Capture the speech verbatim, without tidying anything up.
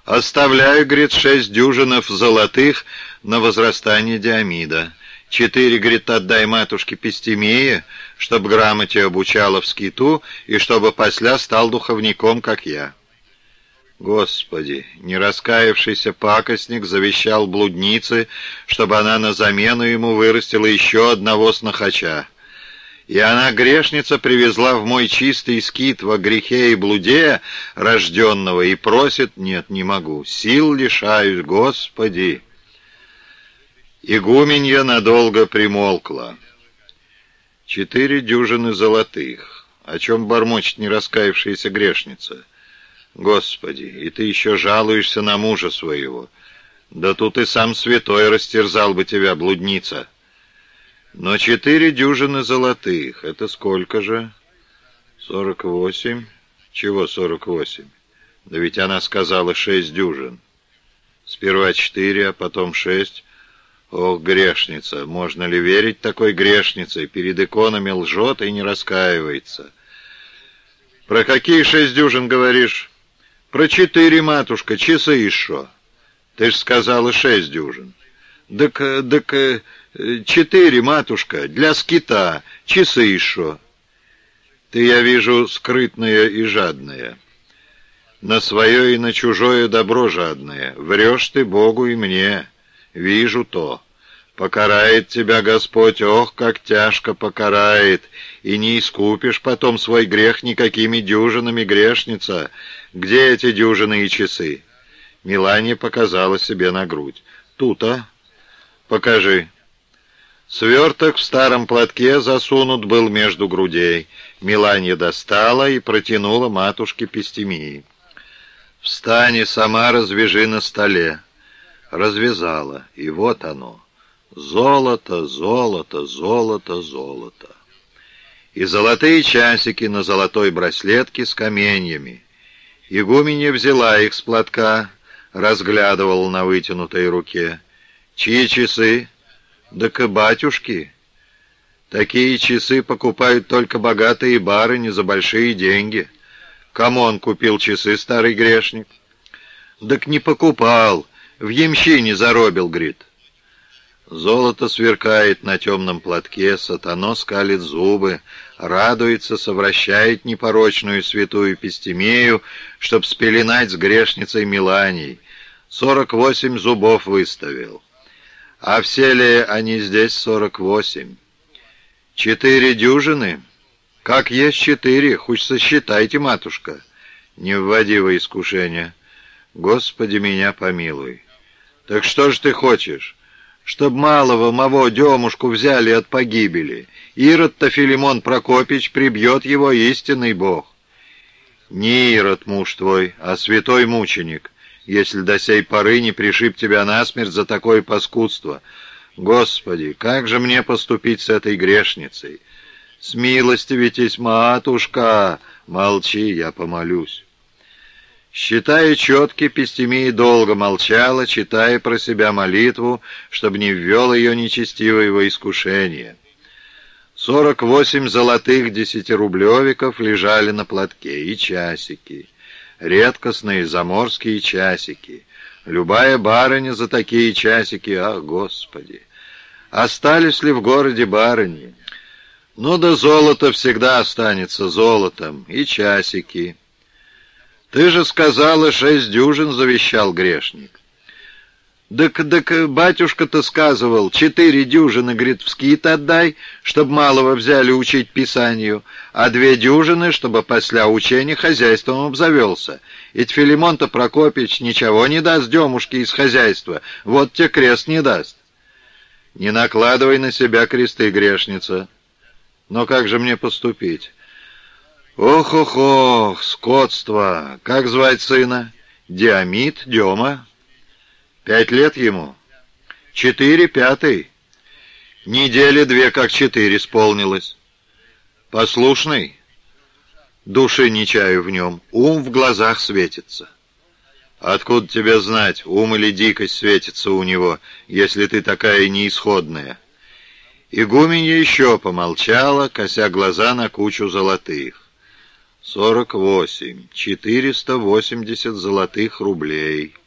Оставляю, говорит, шесть дюжинов золотых на возрастание Диомида. Четыре, говорит, отдай матушке Пестемии, чтоб грамоте обучала в скиту, и чтобы после стал духовником, как я. Господи, не раскаявшийся пакостник завещал блуднице, чтобы она на замену ему вырастила еще одного снохача. И она, грешница, привезла в мой чистый скит во грехе и блуде рожденного и просит: нет, не могу, сил лишаюсь, Господи. Игуменья надолго примолкла. Четыре дюжины золотых. О чем бормочет нераскаявшаяся грешница? Господи, и ты еще жалуешься на мужа своего. Да тут и сам святой растерзал бы тебя, блудница. Но четыре дюжины золотых — это сколько же? Сорок восемь. Чего сорок восемь? Да ведь она сказала шесть дюжин. Сперва четыре, а потом шесть. Ох, грешница, можно ли верить такой грешнице? Перед иконами лжет и не раскаивается. Про какие шесть дюжин говоришь? Про четыре, матушка, часы еще. Ты ж сказала шесть дюжин. Так, так, четыре, матушка, для скита, часы еще. Ты, я вижу, скрытная и жадная. На свое и на чужое добро жадная. Врешь ты Богу и мне. Вижу то. Покарает тебя Господь, ох, как тяжко покарает, и не искупишь потом свой грех никакими дюжинами, грешница. Где эти дюжины и часы? Миланья показала себе на грудь. Тут-а? Покажи. Сверток в старом платке засунут был между грудей. Миланья достала и протянула матушке Пестемии. Встань и сама развяжи на столе. Развязала, и вот оно. Золото, золото, золото, золото. И золотые часики на золотой браслетке с каменьями. Игуменья взяла их с платка, разглядывала на вытянутой руке. Чьи часы? Да-ка батюшки. Такие часы покупают только богатые барыни за большие деньги. Кому он купил часы, старый грешник? Так не покупал, в ямщине заробил, говорит. Золото сверкает на темном платке, сатано скалит зубы, радуется, совращает непорочную святую Пестемею, чтоб спеленать с грешницей Миланьей. Сорок восемь зубов выставил. А все ли они здесь сорок восемь? Четыре дюжины? Как есть четыре, хоть сосчитайте, матушка. Не вводи во искушение. Господи, меня помилуй. Так что ж ты хочешь? Чтоб малого моего Демушку взяли от погибели. Ирод-то Филимон Прокопич прибьет его истинный Бог. Не Ирод муж твой, а святой мученик, если до сей поры не пришиб тебя насмерть за такое паскудство. Господи, как же мне поступить с этой грешницей? Смилостивитесь, матушка. Молчи, я помолюсь. Считая четки, Пестемия долго молчала, читая про себя молитву, чтобы не ввел ее нечестивое во искушение. Сорок восемь золотых десятирублевиков лежали на платке, и часики, редкостные заморские часики. Любая барыня за такие часики, ах, Господи! Остались ли в городе барыни? Ну да золото всегда останется золотом, и часики. Ты же сказала, шесть дюжин завещал грешник. Так, так батюшка-то сказывал, четыре дюжины, говорит, в скит отдай, чтоб малого взяли учить писанию, а две дюжины, чтобы после учения хозяйством обзавелся. Ведь Филимон-то Прокопич ничего не даст Демушке из хозяйства, вот тебе крест не даст. Не накладывай на себя кресты, грешница. Но как же мне поступить? Ох-ох-ох, скотство! Как звать сына? Диомид, Дема. Пять лет ему? Четыре, пятый. Недели две, как четыре, исполнилось. Послушный? Души не чаю в нем, ум в глазах светится. Откуда тебе знать, ум или дикость светится у него, если ты такая неисходная? Игуменья еще помолчала, кося глаза на кучу золотых. сорок восемь. четыреста восемьдесят золотых рублей.